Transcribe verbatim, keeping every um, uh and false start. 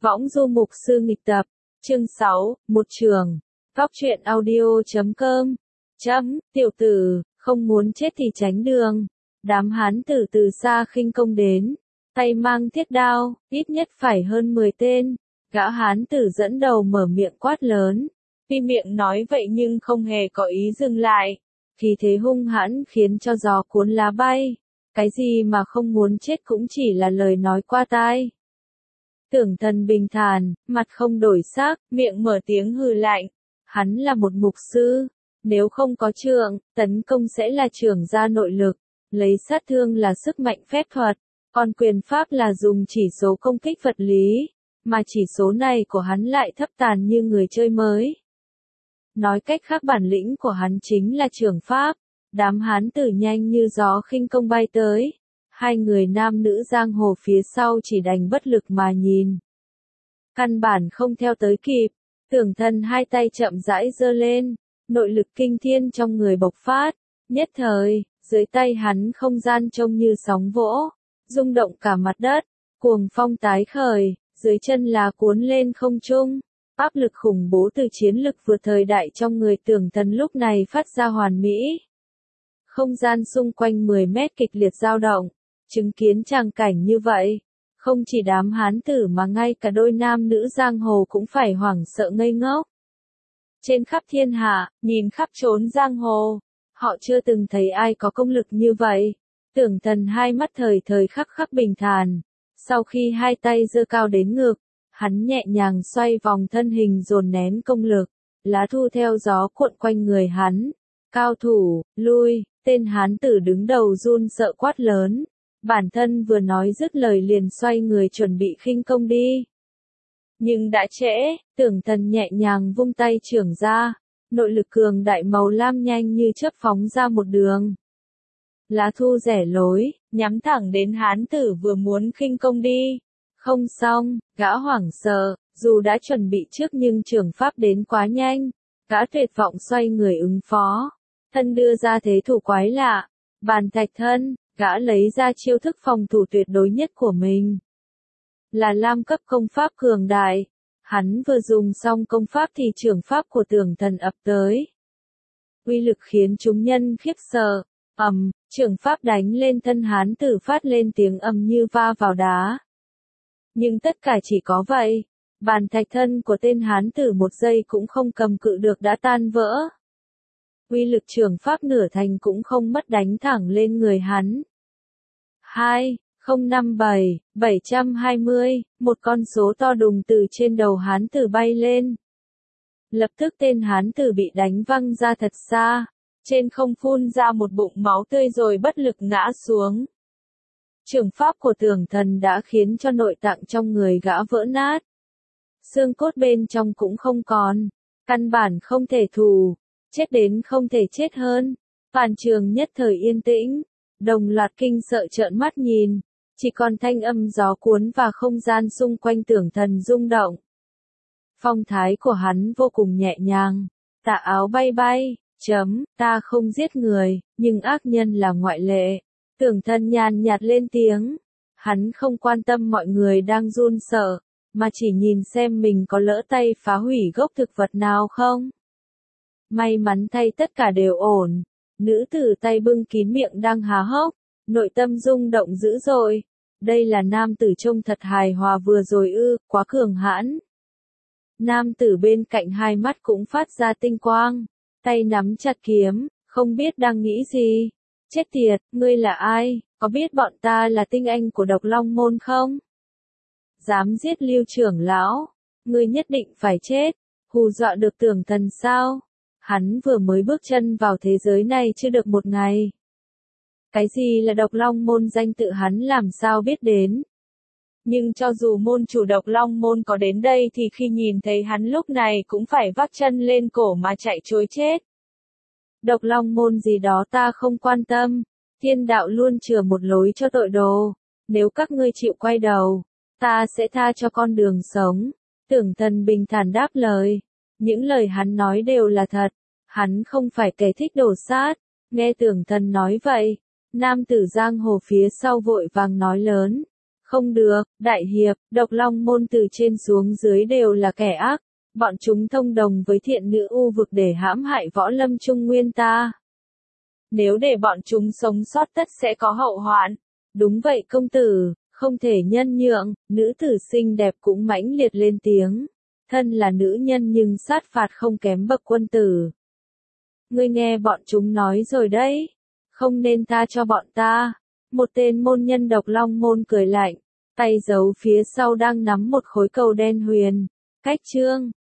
Võng du mục sư nghịch tập, chương sáu, một trường, góc truyện audio.com, chấm, tiểu tử, không muốn chết thì tránh đường. Đám hán tử từ xa khinh công đến, tay mang thiết đao, ít nhất phải hơn mười tên. Gã hán tử dẫn đầu mở miệng quát lớn. Tuy miệng nói vậy nhưng không hề có ý dừng lại. Khí thế hung hãn khiến cho gió cuốn lá bay. Cái gì mà không muốn chết cũng chỉ là lời nói qua tai. Tưởng Thần bình thản, mặt không đổi sắc, miệng mở tiếng hừ lạnh. Hắn là một mục sư. Nếu không có trượng, tấn công sẽ là trưởng gia nội lực. Lấy sát thương là sức mạnh phép thuật. Còn quyền pháp là dùng chỉ số công kích vật lý. Mà chỉ số này của hắn lại thấp tàn như người chơi mới. Nói cách khác bản lĩnh của hắn chính là trường pháp. Đám hán tử nhanh như gió khinh công bay tới. Hai người nam nữ giang hồ phía sau chỉ đành bất lực mà nhìn. Căn bản không theo tới kịp. Tưởng Thần hai tay chậm rãi giơ lên. Nội lực kinh thiên trong người bộc phát. Nhất thời, dưới tay hắn không gian trông như sóng vỗ. Rung động cả mặt đất. Cuồng phong tái khởi. Dưới chân là cuốn lên không trung. Áp lực khủng bố từ chiến lực vượt thời đại trong người Tưởng Thần lúc này phát ra hoàn mỹ. Không gian xung quanh mười mét kịch liệt dao động. Chứng kiến tràng cảnh như vậy. Không chỉ đám hán tử mà ngay cả đôi nam nữ giang hồ cũng phải hoảng sợ ngây ngốc. Trên khắp thiên hạ, nhìn khắp chốn giang hồ. Họ chưa từng thấy ai có công lực như vậy. Tưởng Thần hai mắt thời thời khắc khắc bình thản. Sau khi hai tay giơ cao đến ngực, hắn nhẹ nhàng xoay vòng thân hình dồn nén công lực, lá thu theo gió cuộn quanh người hắn. Cao thủ, lui, tên hán tử đứng đầu run sợ quát lớn. Bản thân vừa nói dứt lời liền xoay người chuẩn bị khinh công đi. Nhưng đã trễ, Tưởng Thần nhẹ nhàng vung tay trưởng ra, nội lực cường đại màu lam nhanh như chớp phóng ra một đường. Lá thu rẽ lối, nhắm thẳng đến hán tử vừa muốn khinh công đi. Không xong, gã hoảng sợ, dù đã chuẩn bị trước nhưng trường pháp đến quá nhanh. Gã tuyệt vọng xoay người ứng phó. Thân đưa ra thế thủ quái lạ. Bàn thạch thân, gã lấy ra chiêu thức phòng thủ tuyệt đối nhất của mình. Là lam cấp công pháp cường đại. Hắn vừa dùng xong công pháp thì trường pháp của Tưởng Thần ập tới. Uy lực khiến chúng nhân khiếp sợ. Ầm, trường pháp đánh lên thân hán tử phát lên tiếng ầm như va vào đá. Nhưng tất cả chỉ có vậy. Bàn thạch thân của tên hán tử một giây cũng không cầm cự được đã tan vỡ. Uy lực trường pháp nửa thành cũng không mất đánh thẳng lên người hắn. hai, không năm bảy, bảy trăm hai mươi, một con số to đùng từ trên đầu hán tử bay lên. Lập tức tên hán tử bị đánh văng ra thật xa. Trên không phun ra một bụng máu tươi rồi bất lực ngã xuống. Trường pháp của Tưởng Thần đã khiến cho nội tạng trong người gã vỡ nát. Xương cốt bên trong cũng không còn. Căn bản không thể thù. Chết đến không thể chết hơn. Toàn trường nhất thời yên tĩnh. Đồng loạt kinh sợ trợn mắt nhìn. Chỉ còn thanh âm gió cuốn và không gian xung quanh Tưởng Thần rung động. Phong thái của hắn vô cùng nhẹ nhàng. Tà áo bay bay. Chấm, ta không giết người, nhưng ác nhân là ngoại lệ. Tưởng Thần nhàn nhạt lên tiếng. Hắn không quan tâm mọi người đang run sợ, mà chỉ nhìn xem mình có lỡ tay phá hủy gốc thực vật nào không. May mắn thay tất cả đều ổn. Nữ tử tay bưng kín miệng đang há hốc, nội tâm rung động dữ dội. Đây là nam tử trông thật hài hòa vừa rồi ư, quá cường hãn. Nam tử bên cạnh hai mắt cũng phát ra tinh quang. Tay nắm chặt kiếm, không biết đang nghĩ gì. Chết tiệt, ngươi là ai, có biết bọn ta là tinh anh của Độc Long Môn không? Dám giết Lưu trưởng lão, ngươi nhất định phải chết. Hù dọa được Tưởng Thần sao? Hắn vừa mới bước chân vào thế giới này chưa được một ngày. Cái gì là Độc Long Môn danh tự hắn làm sao biết đến? Nhưng cho dù môn chủ Độc Long Môn có đến đây thì khi nhìn thấy hắn lúc này cũng phải vác chân lên cổ mà chạy trối chết. Độc Long Môn gì đó ta không quan tâm. Thiên đạo luôn chừa một lối cho tội đồ. Nếu các ngươi chịu quay đầu, ta sẽ tha cho con đường sống. Tưởng Thần bình thản đáp lời. Những lời hắn nói đều là thật. Hắn không phải kẻ thích đổ sát. Nghe Tưởng Thần nói vậy, nam tử giang hồ phía sau vội vàng nói lớn. Không được, đại hiệp, độc long môn từ trên xuống dưới đều là kẻ ác. Bọn chúng thông đồng với thiện nữ u vực để hãm hại võ lâm trung nguyên ta. Nếu để bọn chúng sống sót tất sẽ có hậu hoạn. Đúng vậy công tử, không thể nhân nhượng, nữ tử xinh đẹp cũng mãnh liệt lên tiếng. Thân là nữ nhân nhưng sát phạt không kém bậc quân tử. Ngươi nghe bọn chúng nói rồi đấy, không nên tha cho bọn ta. Một tên môn nhân độc long môn cười lạnh, tay giấu phía sau đang nắm một khối cầu đen huyền. Cách chương